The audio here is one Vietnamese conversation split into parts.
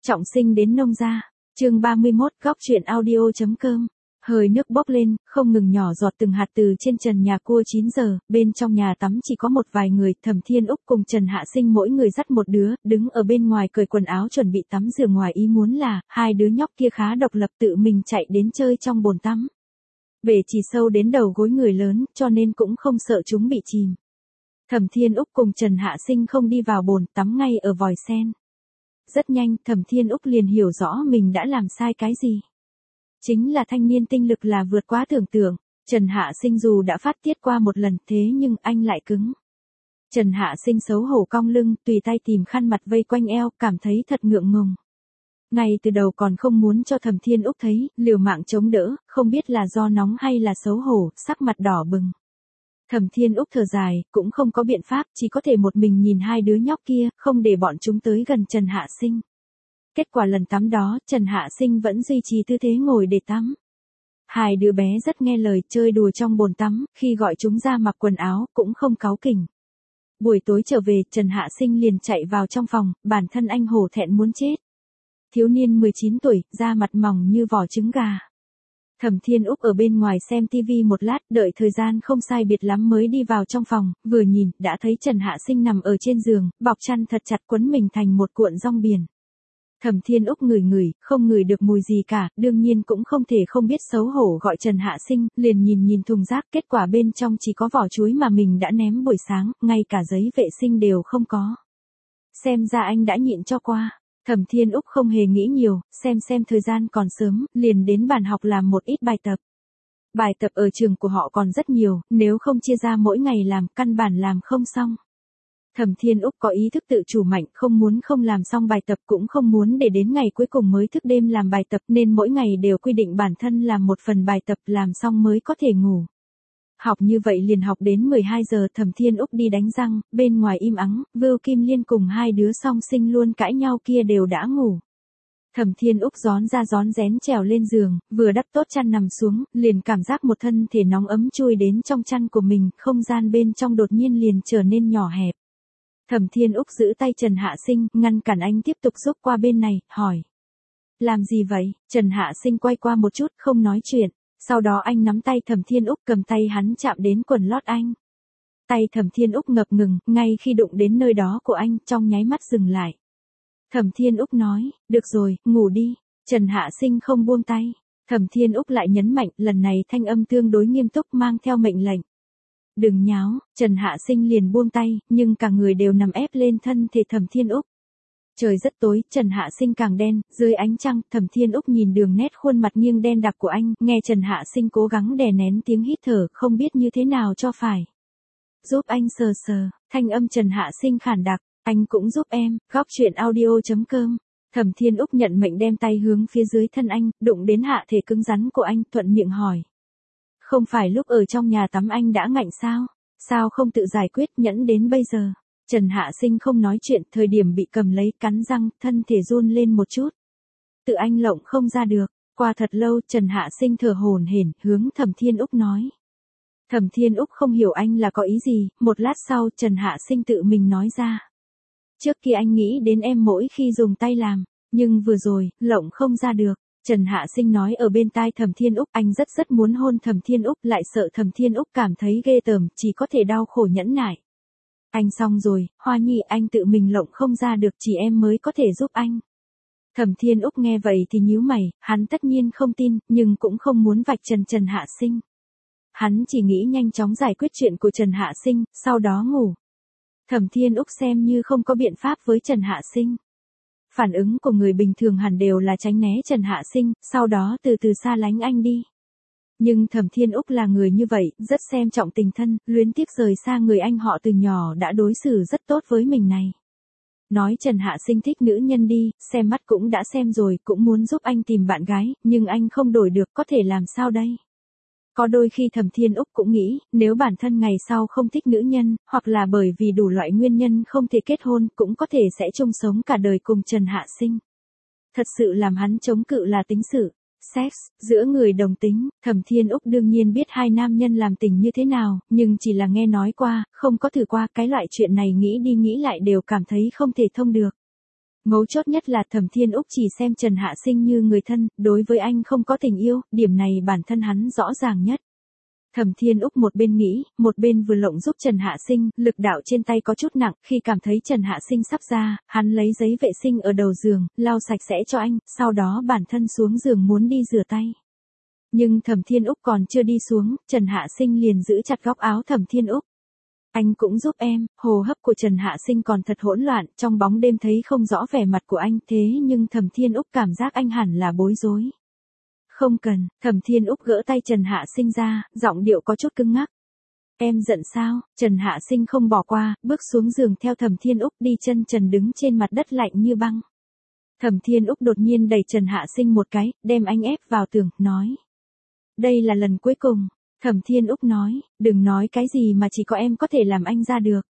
Trọng sinh đến nông gia. Chương 31, góc truyện audio.com. Hơi nước bốc lên, không ngừng nhỏ giọt từng hạt từ trên trần nhà cua 9 giờ, bên trong nhà tắm chỉ có một vài người, Thẩm Thiên Úc cùng Trần Hạ Sinh mỗi người dắt một đứa, đứng ở bên ngoài cởi quần áo chuẩn bị tắm rửa, ngoài ý muốn là, hai đứa nhóc kia khá độc lập tự mình chạy đến chơi trong bồn tắm. Bể chỉ sâu đến đầu gối người lớn, cho nên cũng không sợ chúng bị chìm. Thẩm Thiên Úc cùng Trần Hạ Sinh không đi vào bồn, tắm ngay ở vòi sen. Rất nhanh, Thẩm Thiên Úc liền hiểu rõ mình đã làm sai cái gì. Chính là thanh niên tinh lực là vượt quá tưởng tượng. Trần Hạ Sinh dù đã phát tiết qua một lần thế nhưng anh lại cứng. Trần Hạ Sinh xấu hổ cong lưng, tùy tay tìm khăn mặt vây quanh eo, cảm thấy thật ngượng ngùng. Ngay từ đầu còn không muốn cho Thẩm Thiên Úc thấy, liều mạng chống đỡ, không biết là do nóng hay là xấu hổ, sắc mặt đỏ bừng. Thẩm Thiên Úc thở dài, cũng không có biện pháp, chỉ có thể một mình nhìn hai đứa nhóc kia, không để bọn chúng tới gần Trần Hạ Sinh. Kết quả lần tắm đó, Trần Hạ Sinh vẫn duy trì tư thế ngồi để tắm. Hai đứa bé rất nghe lời, chơi đùa trong bồn tắm, khi gọi chúng ra mặc quần áo, cũng không cáu kỉnh. Buổi tối trở về, Trần Hạ Sinh liền chạy vào trong phòng, bản thân anh hổ thẹn muốn chết. Thiếu niên 19 tuổi, da mặt mỏng như vỏ trứng gà. Thẩm Thiên Úc ở bên ngoài xem tivi một lát, đợi thời gian không sai biệt lắm mới đi vào trong phòng, vừa nhìn, đã thấy Trần Hạ Sinh nằm ở trên giường, bọc chăn thật chặt quấn mình thành một cuộn rong biển. Thẩm Thiên Úc ngửi, không ngửi được mùi gì cả, đương nhiên cũng không thể không biết xấu hổ gọi Trần Hạ Sinh, liền nhìn thùng rác, kết quả bên trong chỉ có vỏ chuối mà mình đã ném buổi sáng, ngay cả giấy vệ sinh đều không có. Xem ra anh đã nhịn cho qua. Thẩm Thiên Úc không hề nghĩ nhiều, xem thời gian còn sớm, liền đến bàn học làm một ít bài tập. Bài tập ở trường của họ còn rất nhiều, nếu không chia ra mỗi ngày làm, căn bản làm không xong. Thẩm Thiên Úc có ý thức tự chủ mạnh, không làm xong bài tập, cũng không muốn để đến ngày cuối cùng mới thức đêm làm bài tập, nên mỗi ngày đều quy định bản thân làm một phần bài tập, làm xong mới có thể ngủ. Học như vậy liền học đến 12 giờ, Thẩm Thiên Úc đi đánh răng, bên ngoài im ắng, Vưu Kim Liên cùng hai đứa song sinh luôn cãi nhau kia đều đã ngủ. Thẩm Thiên Úc rón ra rón rén trèo lên giường, vừa đắp tốt chăn nằm xuống, liền cảm giác một thân thể nóng ấm chui đến trong chăn của mình, không gian bên trong đột nhiên liền trở nên nhỏ hẹp. Thẩm Thiên Úc giữ tay Trần Hạ Sinh, ngăn cản anh tiếp tục giúp qua bên này, hỏi. Làm gì vậy? Trần Hạ Sinh quay qua một chút, không nói chuyện. Sau đó anh nắm tay Thẩm Thiên Úc, cầm tay hắn chạm đến quần lót anh. Tay Thẩm Thiên Úc ngập ngừng, ngay khi đụng đến nơi đó của anh, trong nháy mắt dừng lại. Thẩm Thiên Úc nói, được rồi, ngủ đi. Trần Hạ Sinh không buông tay. Thẩm Thiên Úc lại nhấn mạnh, lần này thanh âm tương đối nghiêm túc mang theo mệnh lệnh. Đừng nháo, Trần Hạ Sinh liền buông tay, nhưng cả người đều nằm ép lên thân thể Thẩm Thiên Úc. Trời rất tối, Trần Hạ Sinh càng đen, dưới ánh trăng, Thẩm Thiên Úc nhìn đường nét khuôn mặt nghiêng đen đặc của anh, nghe Trần Hạ Sinh cố gắng đè nén tiếng hít thở, không biết như thế nào cho phải. Giúp anh sờ, thanh âm Trần Hạ Sinh khản đặc, anh cũng giúp em, góc truyện audio.com. Thẩm Thiên Úc nhận mệnh đem tay hướng phía dưới thân anh, đụng đến hạ thể cứng rắn của anh, thuận miệng hỏi. Không phải lúc ở trong nhà tắm anh đã ngạnh sao? Sao không tự giải quyết, nhẫn đến bây giờ? Trần Hạ Sinh không nói chuyện, thời điểm bị cầm lấy, cắn răng, thân thể run lên một chút. Tự anh lộng không ra được. Qua thật lâu, Trần Hạ Sinh thở hổn hển, hướng Thẩm Thiên Úc nói. Thẩm Thiên Úc không hiểu anh là có ý gì, một lát sau, Trần Hạ Sinh tự mình nói ra. Trước kia anh nghĩ đến em mỗi khi dùng tay làm, nhưng vừa rồi, lộng không ra được. Trần Hạ Sinh nói ở bên tai Thẩm Thiên Úc, anh rất muốn hôn Thẩm Thiên Úc, lại sợ Thẩm Thiên Úc cảm thấy ghê tởm, chỉ có thể đau khổ nhẫn nại. Anh xong rồi, Hoa Nhi, anh tự mình lộng không ra được, chỉ em mới có thể giúp anh. Thẩm Thiên Úc nghe vậy thì nhíu mày, hắn tất nhiên không tin, nhưng cũng không muốn vạch trần Trần Hạ Sinh. Hắn chỉ nghĩ nhanh chóng giải quyết chuyện của Trần Hạ Sinh, sau đó ngủ. Thẩm Thiên Úc xem như không có biện pháp với Trần Hạ Sinh. Phản ứng của người bình thường hẳn đều là tránh né Trần Hạ Sinh, sau đó từ từ xa lánh anh đi. Nhưng Thẩm Thiên Úc là người như vậy, rất xem trọng tình thân, luyến tiếc rời xa người anh họ từ nhỏ đã đối xử rất tốt với mình này. Nói Trần Hạ Sinh thích nữ nhân đi, xem mắt cũng đã xem rồi, cũng muốn giúp anh tìm bạn gái, nhưng anh không đổi được, có thể làm sao đây? Có đôi khi Thẩm Thiên Úc cũng nghĩ, nếu bản thân ngày sau không thích nữ nhân, hoặc là bởi vì đủ loại nguyên nhân không thể kết hôn, cũng có thể sẽ chung sống cả đời cùng Trần Hạ Sinh. Thật sự làm hắn chống cự là tính sự. Sex, giữa người đồng tính, Thẩm Thiên Úc đương nhiên biết hai nam nhân làm tình như thế nào, nhưng chỉ là nghe nói qua, không có thử qua, cái loại chuyện này nghĩ đi nghĩ lại đều cảm thấy không thể thông được. Mấu chốt nhất là Thẩm Thiên Úc chỉ xem Trần Hạ Sinh như người thân, đối với anh không có tình yêu, điểm này bản thân hắn rõ ràng nhất. Thẩm Thiên Úc một bên nghĩ, một bên vừa lộng giúp Trần Hạ Sinh, lực đạo trên tay có chút nặng, khi cảm thấy Trần Hạ Sinh sắp ra, hắn lấy giấy vệ sinh ở đầu giường, lau sạch sẽ cho anh, sau đó bản thân xuống giường muốn đi rửa tay. Nhưng Thẩm Thiên Úc còn chưa đi xuống, Trần Hạ Sinh liền giữ chặt góc áo Thẩm Thiên Úc. Anh cũng giúp em, hô hấp của Trần Hạ Sinh còn thật hỗn loạn, trong bóng đêm thấy không rõ vẻ mặt của anh, thế nhưng Thẩm Thiên Úc cảm giác anh hẳn là bối rối. Không cần, Thẩm Thiên Úc gỡ tay Trần Hạ Sinh ra, giọng điệu có chút cứng ngắc. Em giận sao? Trần Hạ Sinh không bỏ qua, bước xuống giường theo Thẩm Thiên Úc đi chân trần đứng trên mặt đất lạnh như băng. Thẩm Thiên Úc đột nhiên đẩy Trần Hạ Sinh một cái, đem anh ép vào tường, nói. Đây là lần cuối cùng. Thẩm Thiên Úc nói, đừng nói cái gì mà chỉ có em có thể làm anh ra được.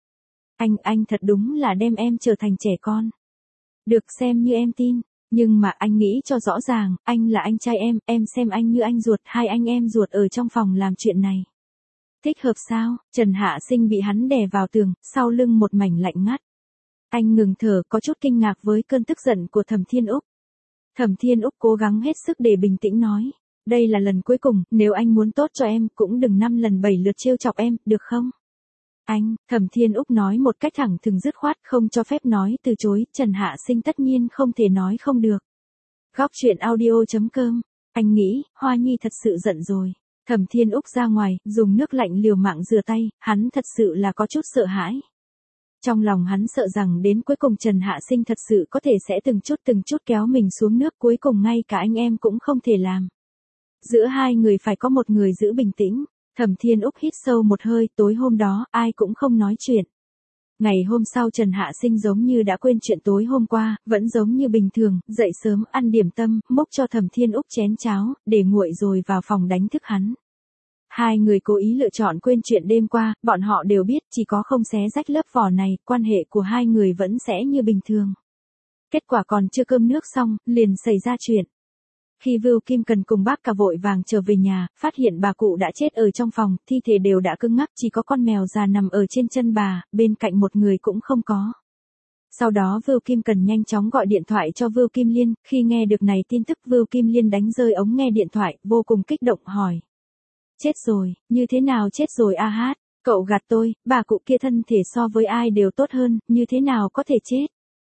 Anh thật đúng là đem em trở thành trẻ con. Được xem như em tin, nhưng mà anh nghĩ cho rõ ràng, anh là anh trai em xem anh như anh ruột, hai anh em ruột ở trong phòng làm chuyện này. Thích hợp sao? Trần Hạ Sinh bị hắn đè vào tường, sau lưng một mảnh lạnh ngắt. Anh ngừng thở, có chút kinh ngạc với cơn tức giận của Thẩm Thiên Úc. Thẩm Thiên Úc cố gắng hết sức để bình tĩnh nói. Đây là lần cuối cùng, nếu anh muốn tốt cho em, cũng đừng 5 lần 7 lượt trêu chọc em, được không? Anh, Thẩm Thiên Úc nói một cách thẳng thừng dứt khoát, không cho phép nói từ chối, Trần Hạ Sinh tất nhiên không thể nói không được. Góc truyện audio.com, anh nghĩ, Hoa Nhi thật sự giận rồi. Thẩm Thiên Úc ra ngoài, dùng nước lạnh liều mạng rửa tay, hắn thật sự là có chút sợ hãi. Trong lòng hắn sợ rằng đến cuối cùng Trần Hạ Sinh thật sự có thể sẽ từng chút kéo mình xuống nước, cuối cùng ngay cả anh em cũng không thể làm. Giữa hai người phải có một người giữ bình tĩnh. Thẩm Thiên Úc hít sâu một hơi, tối hôm đó, ai cũng không nói chuyện. Ngày hôm sau Trần Hạ Sinh giống như đã quên chuyện tối hôm qua, vẫn giống như bình thường, dậy sớm, ăn điểm tâm, múc cho Thẩm Thiên Úc chén cháo, để nguội rồi vào phòng đánh thức hắn. Hai người cố ý lựa chọn quên chuyện đêm qua, bọn họ đều biết, chỉ có không xé rách lớp vỏ này, quan hệ của hai người vẫn sẽ như bình thường. Kết quả còn chưa cơm nước xong, liền xảy ra chuyện. Khi Vưu Kim Cần cùng bác cả vội vàng trở về nhà, phát hiện bà cụ đã chết ở trong phòng, thi thể đều đã cứng ngắc, chỉ có con mèo già nằm ở trên chân bà, bên cạnh một người cũng không có. Sau đó Vưu Kim Cần nhanh chóng gọi điện thoại cho Vưu Kim Liên, khi nghe được này tin tức Vưu Kim Liên đánh rơi ống nghe điện thoại, vô cùng kích động hỏi. Chết rồi, như thế nào chết rồi a hát, cậu gạt tôi, bà cụ kia thân thể so với ai đều tốt hơn, như thế nào có thể chết.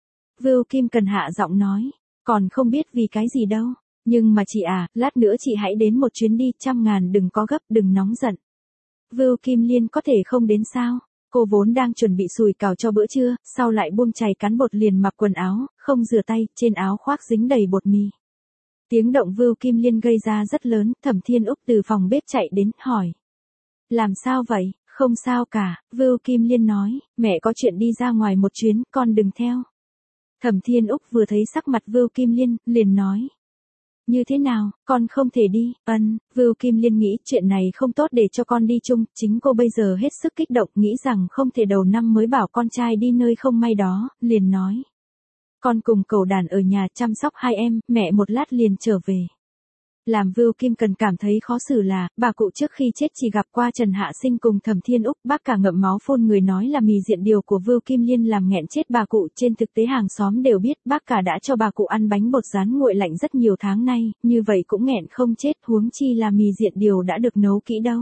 Vưu Kim Cần hạ giọng nói, còn không biết vì cái gì đâu. Nhưng mà chị à, lát nữa chị hãy đến một chuyến đi, 100.000 đừng có gấp, đừng nóng giận. Vưu Kim Liên có thể không đến sao? Cô vốn đang chuẩn bị sùi cảo cho bữa trưa, sau lại buông chày cán bột liền mặc quần áo, không rửa tay, trên áo khoác dính đầy bột mì. Tiếng động Vưu Kim Liên gây ra rất lớn, Thẩm Thiên Úc từ phòng bếp chạy đến, hỏi. Làm sao vậy? Không sao cả, Vưu Kim Liên nói, mẹ có chuyện đi ra ngoài một chuyến, con đừng theo. Thẩm Thiên Úc vừa thấy sắc mặt Vưu Kim Liên, liền nói. Như thế nào, con không thể đi, Vưu Kim Liên nghĩ chuyện này không tốt để cho con đi chung, chính cô bây giờ hết sức kích động, nghĩ rằng không thể đầu năm mới bảo con trai đi nơi không may đó, liền nói. Con cùng cậu đàn ở nhà chăm sóc hai em, mẹ một lát liền trở về. Làm Vưu Kim Cần cảm thấy khó xử là, bà cụ trước khi chết chỉ gặp qua Trần Hạ Sinh cùng Thẩm Thiên Úc, bác cả ngậm máu phun người nói là mì diện điều của Vưu Kim Liên làm nghẹn chết bà cụ, trên thực tế hàng xóm đều biết, bác cả đã cho bà cụ ăn bánh bột rán nguội lạnh rất nhiều tháng nay, như vậy cũng nghẹn không chết, huống chi là mì diện điều đã được nấu kỹ đâu.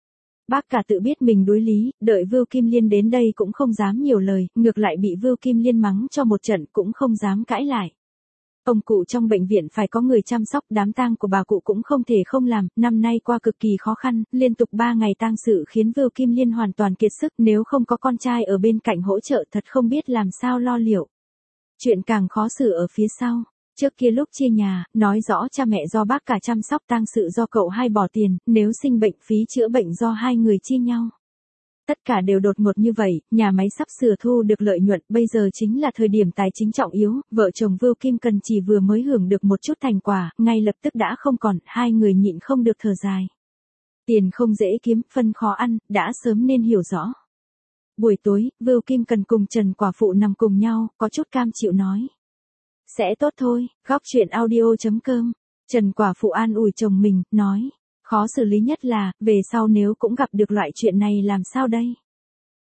Bác cả tự biết mình đối lý, đợi Vưu Kim Liên đến đây cũng không dám nhiều lời, ngược lại bị Vưu Kim Liên mắng cho một trận cũng không dám cãi lại. Ông cụ trong bệnh viện phải có người chăm sóc, đám tang của bà cụ cũng không thể không làm, năm nay qua cực kỳ khó khăn, liên tục 3 ngày tang sự khiến Vưu Kim Liên hoàn toàn kiệt sức, nếu không có con trai ở bên cạnh hỗ trợ thật không biết làm sao lo liệu. Chuyện càng khó xử ở phía sau. Trước kia lúc chia nhà, nói rõ cha mẹ do bác cả chăm sóc, tang sự do cậu hai bỏ tiền, nếu sinh bệnh phí chữa bệnh do hai người chia nhau. Tất cả đều đột ngột như vậy, nhà máy sắp sửa thu được lợi nhuận, bây giờ chính là thời điểm tài chính trọng yếu, vợ chồng Vưu Kim Cần chỉ vừa mới hưởng được một chút thành quả, ngay lập tức đã không còn, hai người nhịn không được thở dài. Tiền không dễ kiếm, phân khó ăn, đã sớm nên hiểu rõ. Buổi tối, Vưu Kim Cần cùng Trần Quả Phụ nằm cùng nhau, có chút cam chịu nói. Sẽ tốt thôi, góc truyện audio.com. Trần Quả Phụ an ủi chồng mình, nói. Khó xử lý nhất là, về sau nếu cũng gặp được loại chuyện này làm sao đây?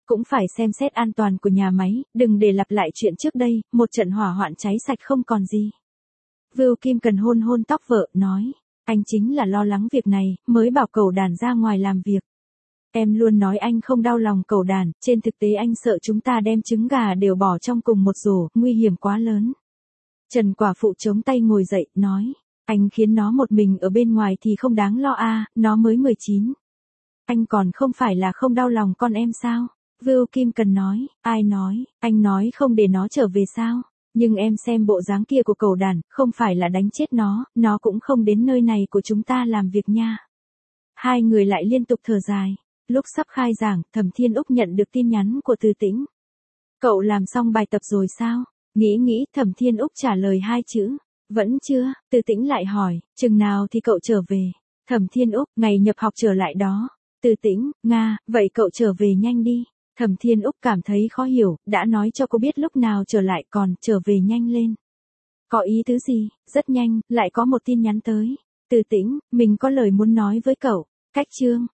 cũng phải xem xét an toàn của nhà máy, đừng để lặp lại chuyện trước đây, một trận hỏa hoạn cháy sạch không còn gì. Vưu Kim Cần hôn hôn tóc vợ, nói, anh chính là lo lắng việc này, mới bảo Cẩu Đàn ra ngoài làm việc. Em luôn nói anh không đau lòng Cẩu Đàn, trên thực tế anh sợ chúng ta đem trứng gà đều bỏ trong cùng một rổ, nguy hiểm quá lớn. Trần quả phụ chống tay ngồi dậy, nói, anh khiến nó một mình ở bên ngoài thì không đáng lo à, nó mới 19. Anh còn không phải là không đau lòng con em sao? Vưu Kim Cần nói, ai nói, anh nói không để nó trở về sao? Nhưng em xem bộ dáng kia của Cẩu Đàn, không phải là đánh chết nó cũng không đến nơi này của chúng ta làm việc nha. Hai người lại liên tục thở dài. Lúc sắp khai giảng, Thẩm Thiên Úc nhận được tin nhắn của Từ Tĩnh. Cậu làm xong bài tập rồi sao? Nghĩ, Thẩm Thiên Úc trả lời hai chữ. Vẫn chưa, Từ Tĩnh lại hỏi, chừng nào thì cậu trở về? Thẩm Thiên Úc, ngày nhập học trở lại đó. Từ Tĩnh, Nga, vậy cậu trở về nhanh đi. Thẩm Thiên Úc cảm thấy khó hiểu, đã nói cho cô biết lúc nào trở lại còn trở về nhanh lên. Có ý tứ gì? Rất nhanh, lại có một tin nhắn tới. Từ Tĩnh, mình có lời muốn nói với cậu. Cách chương.